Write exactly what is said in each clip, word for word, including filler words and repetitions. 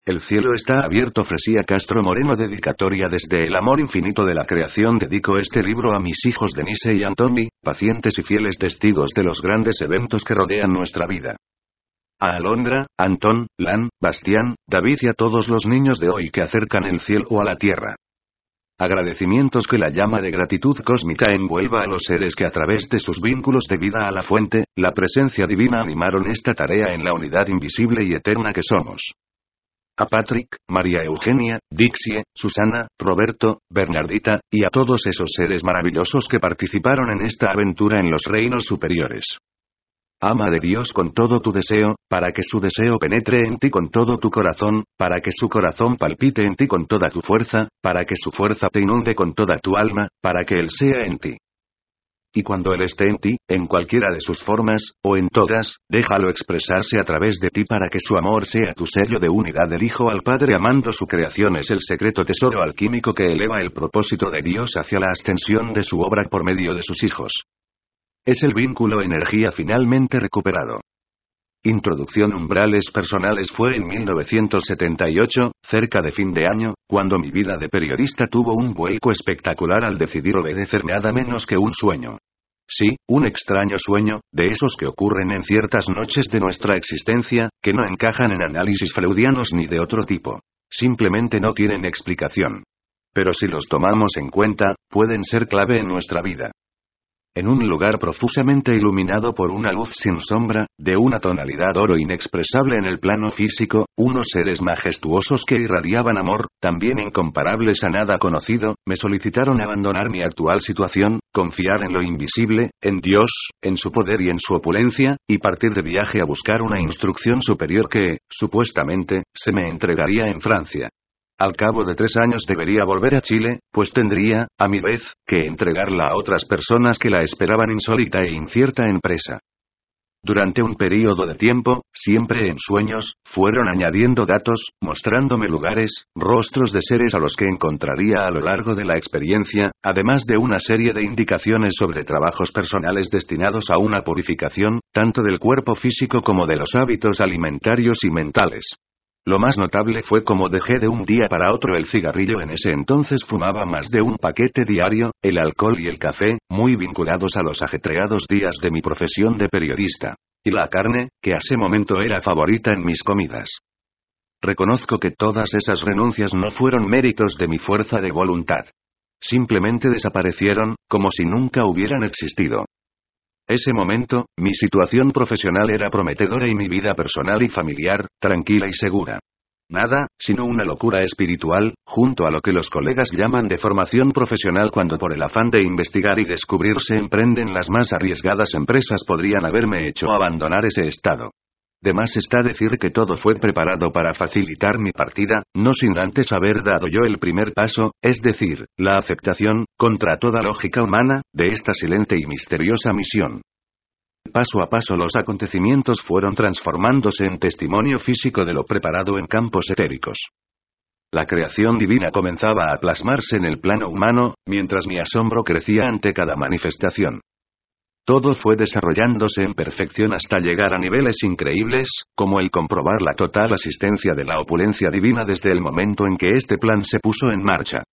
El cielo está abierto. Fresía Castro Moreno. Dedicatoria. Desde el amor infinito de la creación dedico este libro a mis hijos Denise y Anthony, pacientes y fieles testigos de los grandes eventos que rodean nuestra vida. A Alondra, Antón, Lan, Bastián, David y a todos los niños de hoy que acercan el cielo a la tierra. Agradecimientos. Que la llama de gratitud cósmica envuelva a los seres que a través de sus vínculos de vida a la fuente, la presencia divina animaron esta tarea en la unidad invisible y eterna que somos. A Patrick, María Eugenia, Dixie, Susana, Roberto, Bernardita, y a todos esos seres maravillosos que participaron en esta aventura en los reinos superiores. Ama de Dios con todo tu deseo, para que su deseo penetre en ti con todo tu corazón, para que su corazón palpite en ti con toda tu fuerza, para que su fuerza te inunde con toda tu alma, para que Él sea en ti. Y cuando Él esté en ti, en cualquiera de sus formas, o en todas, déjalo expresarse a través de ti para que su amor sea tu sello de unidad del Hijo al Padre amando su creación. Es el secreto tesoro alquímico que eleva el propósito de Dios hacia la ascensión de su obra por medio de sus hijos. Es el vínculo energía finalmente recuperado. Introducción. Umbrales personales. Fue en mil novecientos setenta y ocho, cerca de fin de año, cuando mi vida de periodista tuvo un vuelco espectacular al decidir obedecer nada menos que un sueño. Sí, un extraño sueño, de esos que ocurren en ciertas noches de nuestra existencia, que no encajan en análisis freudianos ni de otro tipo. Simplemente no tienen explicación. Pero si los tomamos en cuenta, pueden ser clave en nuestra vida. En un lugar profusamente iluminado por una luz sin sombra, de una tonalidad oro inexpresable en el plano físico, unos seres majestuosos que irradiaban amor, también incomparables a nada conocido, me solicitaron abandonar mi actual situación, confiar en lo invisible, en Dios, en su poder y en su opulencia, y partir de viaje a buscar una instrucción superior que, supuestamente, se me entregaría en Francia. Al cabo de tres años debería volver a Chile, pues tendría, a mi vez, que entregarla a otras personas que la esperaban insólita e incierta empresa. Durante un período de tiempo, siempre en sueños, fueron añadiendo datos, mostrándome lugares, rostros de seres a los que encontraría a lo largo de la experiencia, además de una serie de indicaciones sobre trabajos personales destinados a una purificación, tanto del cuerpo físico como de los hábitos alimentarios y mentales. Lo más notable fue cómo dejé de un día para otro el cigarrillo. En ese entonces fumaba más de un paquete diario, el alcohol y el café, muy vinculados a los ajetreados días de mi profesión de periodista. Y la carne, que a ese momento era favorita en mis comidas. Reconozco que todas esas renuncias no fueron méritos de mi fuerza de voluntad. Simplemente desaparecieron, como si nunca hubieran existido. Ese momento, mi situación profesional era prometedora y mi vida personal y familiar, tranquila y segura. Nada, sino una locura espiritual, junto a lo que los colegas llaman de formación profesional cuando por el afán de investigar y descubrir se emprenden las más arriesgadas empresas podrían haberme hecho abandonar ese estado. De más está decir que todo fue preparado para facilitar mi partida, no sin antes haber dado yo el primer paso, es decir, la aceptación, contra toda lógica humana, de esta silente y misteriosa misión. Paso a paso los acontecimientos fueron transformándose en testimonio físico de lo preparado en campos etéricos. La creación divina comenzaba a plasmarse en el plano humano, mientras mi asombro crecía ante cada manifestación. Todo fue desarrollándose en perfección hasta llegar a niveles increíbles, como el comprobar la total asistencia de la opulencia divina desde el momento en que este plan se puso en marcha.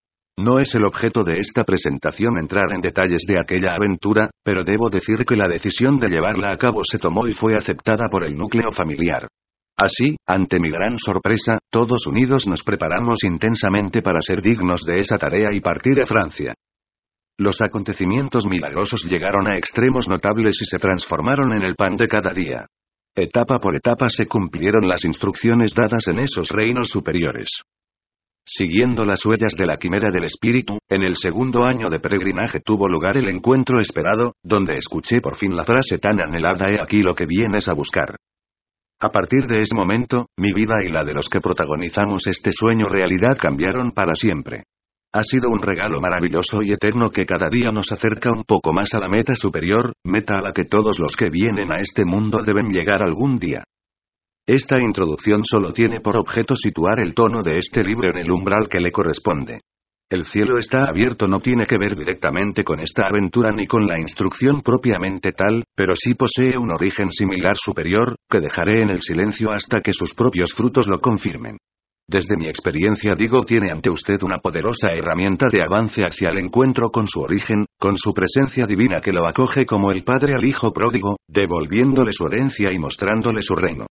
No es el objeto de esta presentación entrar en detalles de aquella aventura, pero debo decir que la decisión de llevarla a cabo se tomó y fue aceptada por el núcleo familiar. Así, ante mi gran sorpresa, todos unidos nos preparamos intensamente para ser dignos de esa tarea y partir a Francia. Los acontecimientos milagrosos llegaron a extremos notables y se transformaron en el pan de cada día. Etapa por etapa se cumplieron las instrucciones dadas en esos reinos superiores. Siguiendo las huellas de la quimera del espíritu, en el segundo año de peregrinaje tuvo lugar el encuentro esperado, donde escuché por fin la frase tan anhelada: «He aquí lo que vienes a buscar». A partir de ese momento, mi vida y la de los que protagonizamos este sueño realidad cambiaron para siempre. Ha sido un regalo maravilloso y eterno que cada día nos acerca un poco más a la meta superior, meta a la que todos los que vienen a este mundo deben llegar algún día. Esta introducción solo tiene por objeto situar el tono de este libro en el umbral que le corresponde. El cielo está abierto no tiene que ver directamente con esta aventura ni con la instrucción propiamente tal, pero sí posee un origen similar superior, que dejaré en el silencio hasta que sus propios frutos lo confirmen. Desde mi experiencia digo tiene ante usted una poderosa herramienta de avance hacia el encuentro con su origen, con su presencia divina que lo acoge como el padre al hijo pródigo, devolviéndole su herencia y mostrándole su reino.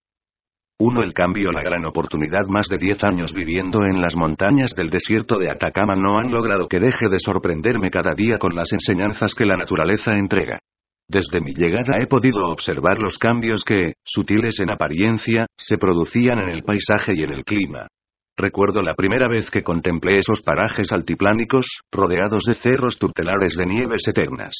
Uno El cambio la gran oportunidad más de diez años viviendo en las montañas del desierto de Atacama no han logrado que deje de sorprenderme cada día con las enseñanzas que la naturaleza entrega. Desde mi llegada he podido observar los cambios que, sutiles en apariencia, se producían en el paisaje y en el clima. Recuerdo la primera vez que contemplé esos parajes altiplánicos, rodeados de cerros tutelares de nieves eternas.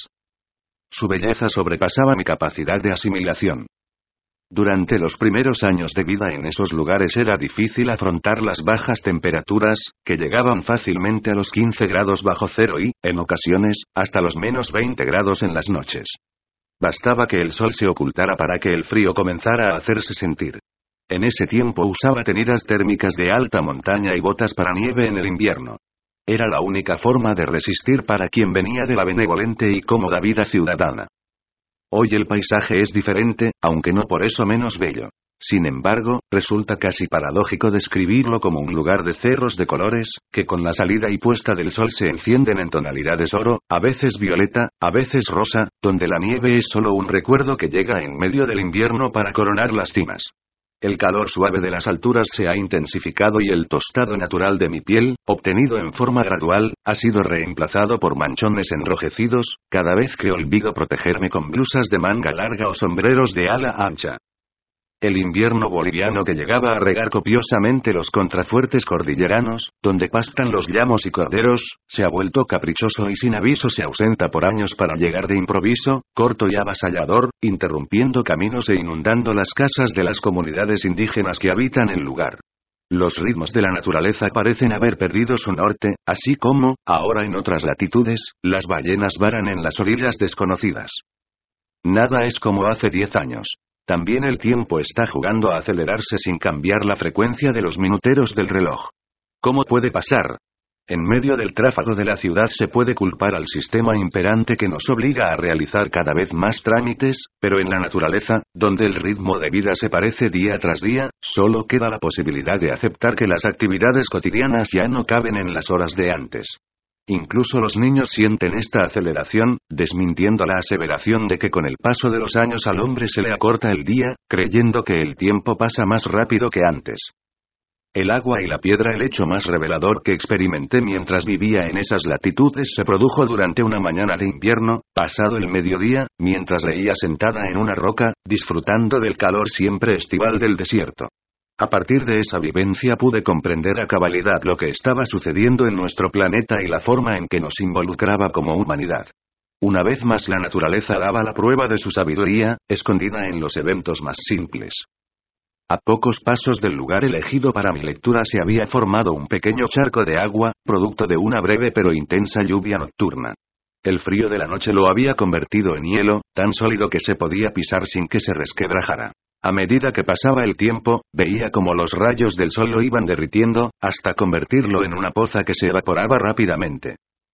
Su belleza sobrepasaba mi capacidad de asimilación. Durante los primeros años de vida en esos lugares era difícil afrontar las bajas temperaturas, que llegaban fácilmente a los quince grados bajo cero y, en ocasiones, hasta los menos veinte grados en las noches. Bastaba que el sol se ocultara para que el frío comenzara a hacerse sentir. En ese tiempo usaba tenidas térmicas de alta montaña y botas para nieve en el invierno. Era la única forma de resistir para quien venía de la benevolente y cómoda vida ciudadana. Hoy el paisaje es diferente, aunque no por eso menos bello. Sin embargo, resulta casi paradójico describirlo como un lugar de cerros de colores, que con la salida y puesta del sol se encienden en tonalidades oro, a veces violeta, a veces rosa, donde la nieve es solo un recuerdo que llega en medio del invierno para coronar las cimas. El calor suave de las alturas se ha intensificado y el tostado natural de mi piel, obtenido en forma gradual, ha sido reemplazado por manchones enrojecidos, cada vez que olvido protegerme con blusas de manga larga o sombreros de ala ancha. El invierno boliviano que llegaba a regar copiosamente los contrafuertes cordilleranos, donde pastan los llamos y corderos, se ha vuelto caprichoso y sin aviso se ausenta por años para llegar de improviso, corto y avasallador, interrumpiendo caminos e inundando las casas de las comunidades indígenas que habitan el lugar. Los ritmos de la naturaleza parecen haber perdido su norte, así como, ahora en otras latitudes, las ballenas varan en las orillas desconocidas. Nada es como hace diez años. También el tiempo está jugando a acelerarse sin cambiar la frecuencia de los minuteros del reloj. ¿Cómo puede pasar? En medio del tráfago de la ciudad se puede culpar al sistema imperante que nos obliga a realizar cada vez más trámites, pero en la naturaleza, donde el ritmo de vida se parece día tras día, solo queda la posibilidad de aceptar que las actividades cotidianas ya no caben en las horas de antes. Incluso los niños sienten esta aceleración, desmintiendo la aseveración de que con el paso de los años al hombre se le acorta el día, creyendo que el tiempo pasa más rápido que antes. El agua y la piedra el hecho más revelador que experimenté mientras vivía en esas latitudes se produjo durante una mañana de invierno, pasado el mediodía, mientras leía sentada en una roca, disfrutando del calor siempre estival del desierto. A partir de esa vivencia pude comprender a cabalidad lo que estaba sucediendo en nuestro planeta y la forma en que nos involucraba como humanidad. Una vez más la naturaleza daba la prueba de su sabiduría, escondida en los eventos más simples. A pocos pasos del lugar elegido para mi lectura se había formado un pequeño charco de agua, producto de una breve pero intensa lluvia nocturna. El frío de la noche lo había convertido en hielo, tan sólido que se podía pisar sin que se resquebrajara. A medida que pasaba el tiempo, veía como los rayos del sol lo iban derritiendo, hasta convertirlo en una poza que se evaporaba rápidamente.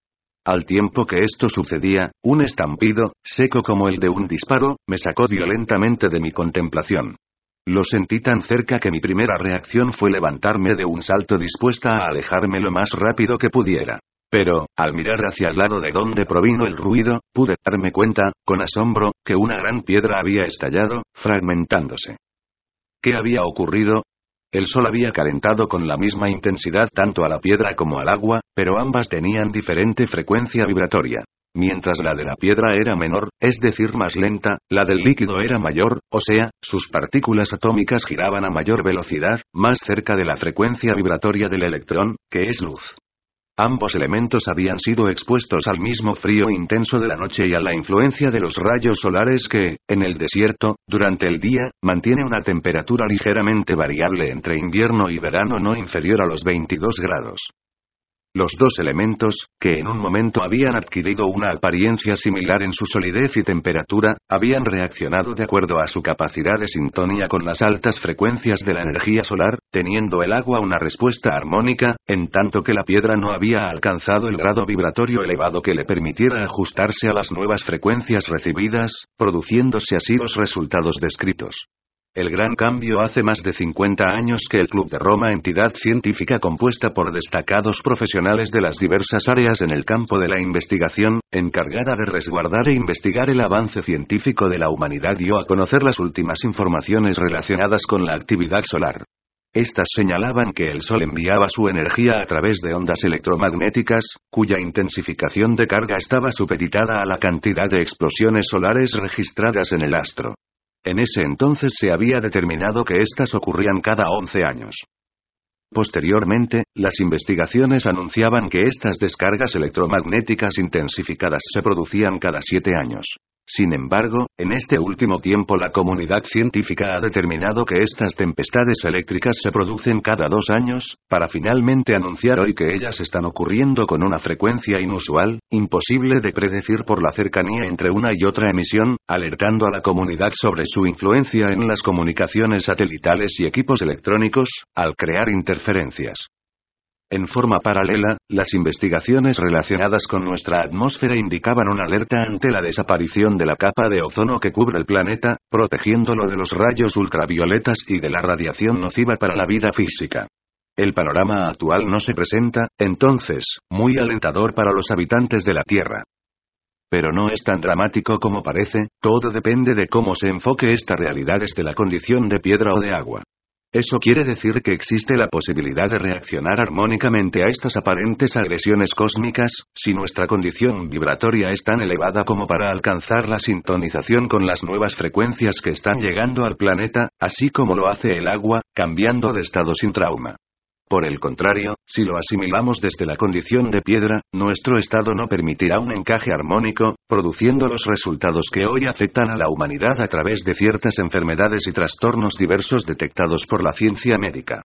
Al tiempo que esto sucedía, un estampido, seco como el de un disparo, me sacó violentamente de mi contemplación. Lo sentí tan cerca que mi primera reacción fue levantarme de un salto dispuesta a alejarme lo más rápido que pudiera. Pero, al mirar hacia el lado de donde provino el ruido, pude darme cuenta, con asombro, que una gran piedra había estallado, fragmentándose. ¿Qué había ocurrido? El sol había calentado con la misma intensidad tanto a la piedra como al agua, pero ambas tenían diferente frecuencia vibratoria. Mientras la de la piedra era menor, es decir más lenta, la del líquido era mayor, o sea, sus partículas atómicas giraban a mayor velocidad, más cerca de la frecuencia vibratoria del electrón, que es luz. Ambos elementos habían sido expuestos al mismo frío intenso de la noche y a la influencia de los rayos solares que, en el desierto, durante el día, mantiene una temperatura ligeramente variable entre invierno y verano no inferior a los veintidós grados. Los dos elementos, que en un momento habían adquirido una apariencia similar en su solidez y temperatura, habían reaccionado de acuerdo a su capacidad de sintonía con las altas frecuencias de la energía solar, teniendo el agua una respuesta armónica, en tanto que la piedra no había alcanzado el grado vibratorio elevado que le permitiera ajustarse a las nuevas frecuencias recibidas, produciéndose así los resultados descritos. El gran cambio hace más de cincuenta años que el Club de Roma, entidad científica compuesta por destacados profesionales de las diversas áreas en el campo de la investigación, encargada de resguardar e investigar el avance científico de la humanidad, dio a conocer las últimas informaciones relacionadas con la actividad solar. Estas señalaban que el Sol enviaba su energía a través de ondas electromagnéticas, cuya intensificación de carga estaba supeditada a la cantidad de explosiones solares registradas en el astro. En ese entonces se había determinado que éstas ocurrían cada once años. Posteriormente, las investigaciones anunciaban que estas descargas electromagnéticas intensificadas se producían cada siete años. Sin embargo, en este último tiempo la comunidad científica ha determinado que estas tempestades eléctricas se producen cada dos años, para finalmente anunciar hoy que ellas están ocurriendo con una frecuencia inusual, imposible de predecir por la cercanía entre una y otra emisión, alertando a la comunidad sobre su influencia en las comunicaciones satelitales y equipos electrónicos, al crear interferencias. En forma paralela, las investigaciones relacionadas con nuestra atmósfera indicaban una alerta ante la desaparición de la capa de ozono que cubre el planeta, protegiéndolo de los rayos ultravioletas y de la radiación nociva para la vida física. El panorama actual no se presenta, entonces, muy alentador para los habitantes de la Tierra. Pero no es tan dramático como parece, todo depende de cómo se enfoque esta realidad desde la condición de piedra o de agua. Eso quiere decir que existe la posibilidad de reaccionar armónicamente a estas aparentes agresiones cósmicas, si nuestra condición vibratoria es tan elevada como para alcanzar la sintonización con las nuevas frecuencias que están llegando al planeta, así como lo hace el agua, cambiando de estado sin trauma. Por el contrario, si lo asimilamos desde la condición de piedra, nuestro estado no permitirá un encaje armónico, produciendo los resultados que hoy afectan a la humanidad a través de ciertas enfermedades y trastornos diversos detectados por la ciencia médica.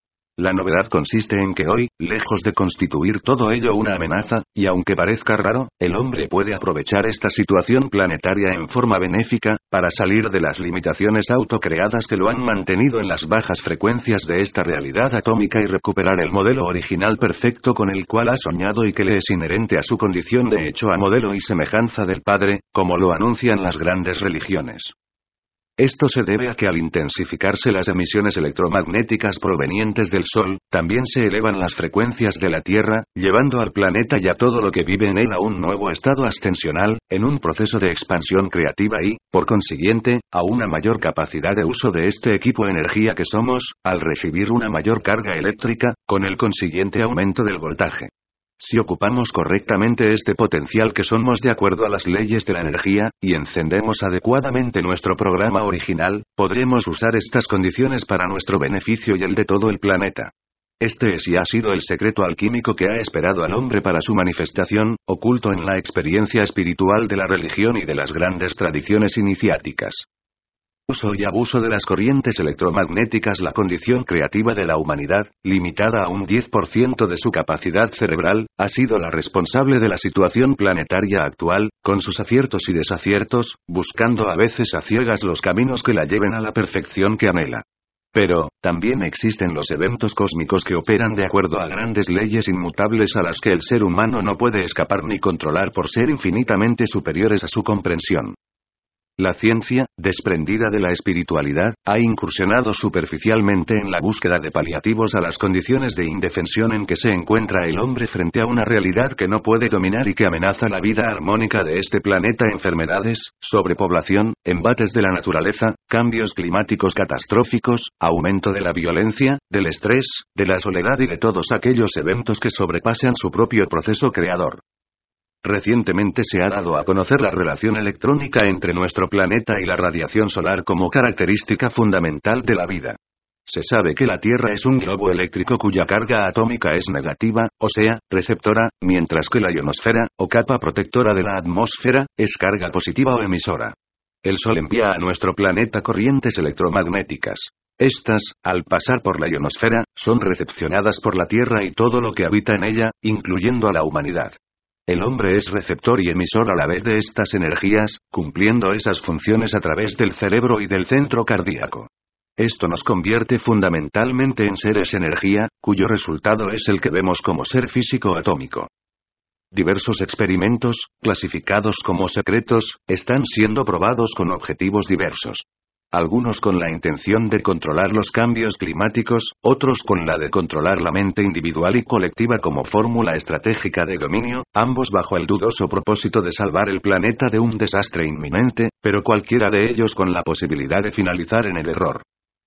La novedad consiste en que hoy, lejos de constituir todo ello una amenaza, y aunque parezca raro, el hombre puede aprovechar esta situación planetaria en forma benéfica, para salir de las limitaciones autocreadas que lo han mantenido en las bajas frecuencias de esta realidad atómica y recuperar el modelo original perfecto con el cual ha soñado y que le es inherente a su condición de hecho a modelo y semejanza del Padre, como lo anuncian las grandes religiones. Esto se debe a que al intensificarse las emisiones electromagnéticas provenientes del Sol, también se elevan las frecuencias de la Tierra, llevando al planeta y a todo lo que vive en él a un nuevo estado ascensional, en un proceso de expansión creativa y, por consiguiente, a una mayor capacidad de uso de este equipo energía que somos, al recibir una mayor carga eléctrica, con el consiguiente aumento del voltaje. Si ocupamos correctamente este potencial que somos de acuerdo a las leyes de la energía, y encendemos adecuadamente nuestro programa original, podremos usar estas condiciones para nuestro beneficio y el de todo el planeta. Este es y ha sido el secreto alquímico que ha esperado al hombre para su manifestación, oculto en la experiencia espiritual de la religión y de las grandes tradiciones iniciáticas. Uso y abuso de las corrientes electromagnéticas. La condición creativa de la humanidad, limitada a un diez por ciento de su capacidad cerebral, ha sido la responsable de la situación planetaria actual, con sus aciertos y desaciertos, buscando a veces a ciegas los caminos que la lleven a la perfección que anhela. Pero, también existen los eventos cósmicos que operan de acuerdo a grandes leyes inmutables a las que el ser humano no puede escapar ni controlar por ser infinitamente superiores a su comprensión. La ciencia, desprendida de la espiritualidad, ha incursionado superficialmente en la búsqueda de paliativos a las condiciones de indefensión en que se encuentra el hombre frente a una realidad que no puede dominar y que amenaza la vida armónica de este planeta. Enfermedades, sobrepoblación, embates de la naturaleza, cambios climáticos catastróficos, aumento de la violencia, del estrés, de la soledad y de todos aquellos eventos que sobrepasan su propio proceso creador. Recientemente se ha dado a conocer la relación electrónica entre nuestro planeta y la radiación solar como característica fundamental de la vida. Se sabe que la Tierra es un globo eléctrico cuya carga atómica es negativa, o sea, receptora, mientras que la ionosfera, o capa protectora de la atmósfera, es carga positiva o emisora. El Sol envía a nuestro planeta corrientes electromagnéticas. Estas, al pasar por la ionosfera, son recepcionadas por la Tierra y todo lo que habita en ella, incluyendo a la humanidad. El hombre es receptor y emisor a la vez de estas energías, cumpliendo esas funciones a través del cerebro y del centro cardíaco. Esto nos convierte fundamentalmente en seres energía, cuyo resultado es el que vemos como ser físico atómico. Diversos experimentos, clasificados como secretos, están siendo probados con objetivos diversos. Algunos con la intención de controlar los cambios climáticos, otros con la de controlar la mente individual y colectiva como fórmula estratégica de dominio, ambos bajo el dudoso propósito de salvar el planeta de un desastre inminente, pero cualquiera de ellos con la posibilidad de finalizar en el error.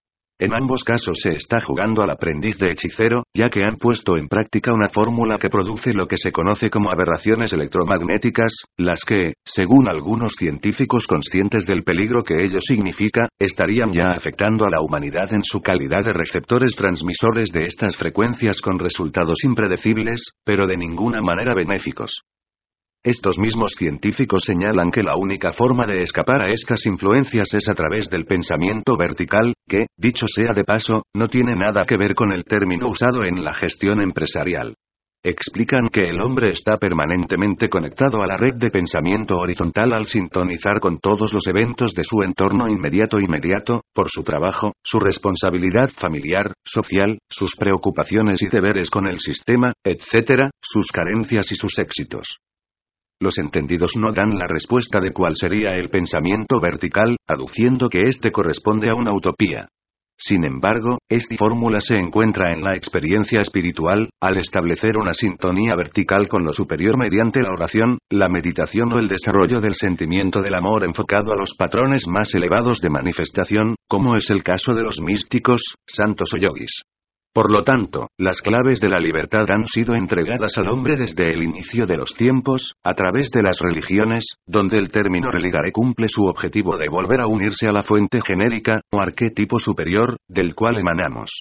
En ambos casos se está jugando al aprendiz de hechicero, ya que han puesto en práctica una fórmula que produce lo que se conoce como aberraciones electromagnéticas, las que, según algunos científicos conscientes del peligro que ello significa, estarían ya afectando a la humanidad en su calidad de receptores transmisores de estas frecuencias con resultados impredecibles, pero de ninguna manera benéficos. Estos mismos científicos señalan que la única forma de escapar a estas influencias es a través del pensamiento vertical, que, dicho sea de paso, no tiene nada que ver con el término usado en la gestión empresarial. Explican que el hombre está permanentemente conectado a la red de pensamiento horizontal al sintonizar con todos los eventos de su entorno inmediato inmediato, por su trabajo, su responsabilidad familiar, social, sus preocupaciones y deberes con el sistema, etcétera, sus carencias y sus éxitos. Los entendidos no dan la respuesta de cuál sería el pensamiento vertical, aduciendo que éste corresponde a una utopía. Sin embargo, esta fórmula se encuentra en la experiencia espiritual, al establecer una sintonía vertical con lo superior mediante la oración, la meditación o el desarrollo del sentimiento del amor enfocado a los patrones más elevados de manifestación, como es el caso de los místicos, santos o yogis. Por lo tanto, las claves de la libertad han sido entregadas al hombre desde el inicio de los tiempos, a través de las religiones, donde el término religare cumple su objetivo de volver a unirse a la fuente genérica, o arquetipo superior, del cual emanamos.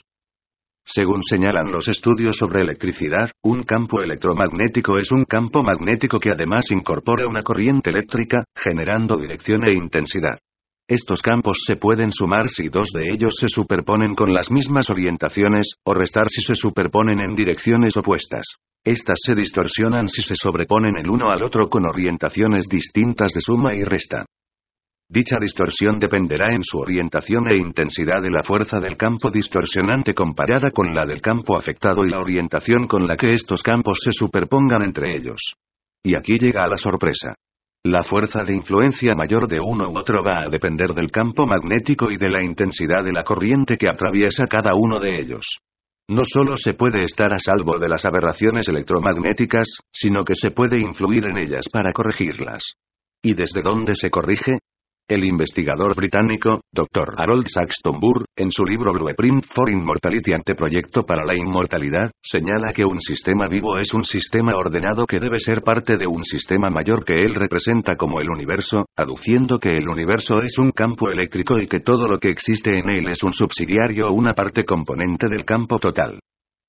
Según señalan los estudios sobre electricidad, un campo electromagnético es un campo magnético que además incorpora una corriente eléctrica, generando dirección e intensidad. Estos campos se pueden sumar si dos de ellos se superponen con las mismas orientaciones, o restar si se superponen en direcciones opuestas. Estas se distorsionan si se sobreponen el uno al otro con orientaciones distintas de suma y resta. Dicha distorsión dependerá en su orientación e intensidad de la fuerza del campo distorsionante comparada con la del campo afectado y la orientación con la que estos campos se superpongan entre ellos. Y aquí llega la sorpresa. La fuerza de influencia mayor de uno u otro va a depender del campo magnético y de la intensidad de la corriente que atraviesa cada uno de ellos. No solo se puede estar a salvo de las aberraciones electromagnéticas, sino que se puede influir en ellas para corregirlas. ¿Y desde dónde se corrige? El investigador británico, doctor Harold Saxton Burr, en su libro Blueprint for Immortality Anteproyecto para la Inmortalidad, señala que un sistema vivo es un sistema ordenado que debe ser parte de un sistema mayor que él representa como el universo, aduciendo que el universo es un campo eléctrico y que todo lo que existe en él es un subsidiario o una parte componente del campo total.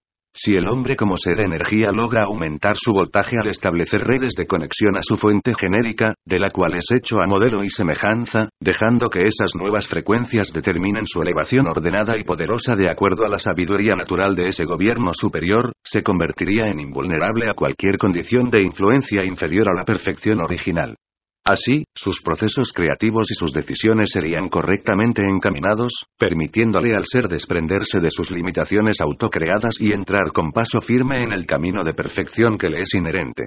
Si el hombre como ser energía logra aumentar su voltaje al establecer redes de conexión a su fuente genérica, de la cual es hecho a modelo y semejanza, dejando que esas nuevas frecuencias determinen su elevación ordenada y poderosa de acuerdo a la sabiduría natural de ese gobierno superior, se convertiría en invulnerable a cualquier condición de influencia inferior a la perfección original. Así, sus procesos creativos y sus decisiones serían correctamente encaminados, permitiéndole al ser desprenderse de sus limitaciones autocreadas y entrar con paso firme en el camino de perfección que le es inherente.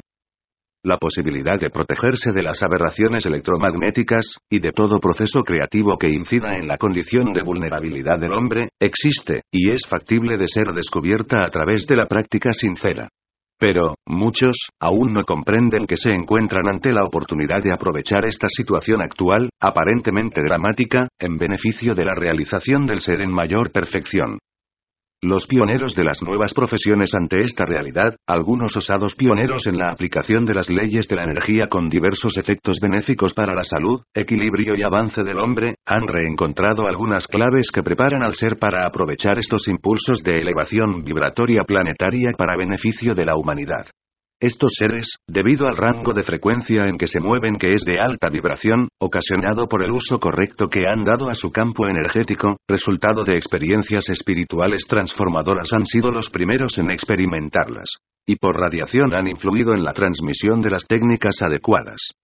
La posibilidad de protegerse de las aberraciones electromagnéticas, y de todo proceso creativo que incida en la condición de vulnerabilidad del hombre, existe, y es factible de ser descubierta a través de la práctica sincera. Pero, muchos, aún no comprenden que se encuentran ante la oportunidad de aprovechar esta situación actual, aparentemente dramática, en beneficio de la realización del ser en mayor perfección. Los pioneros de las nuevas profesiones ante esta realidad, algunos osados pioneros en la aplicación de las leyes de la energía con diversos efectos benéficos para la salud, equilibrio y avance del hombre, han reencontrado algunas claves que preparan al ser para aprovechar estos impulsos de elevación vibratoria planetaria para beneficio de la humanidad. Estos seres, debido al rango de frecuencia en que se mueven que es de alta vibración, ocasionado por el uso correcto que han dado a su campo energético, resultado de experiencias espirituales transformadoras, han sido los primeros en experimentarlas. Y por radiación han influido en la transmisión de las técnicas adecuadas.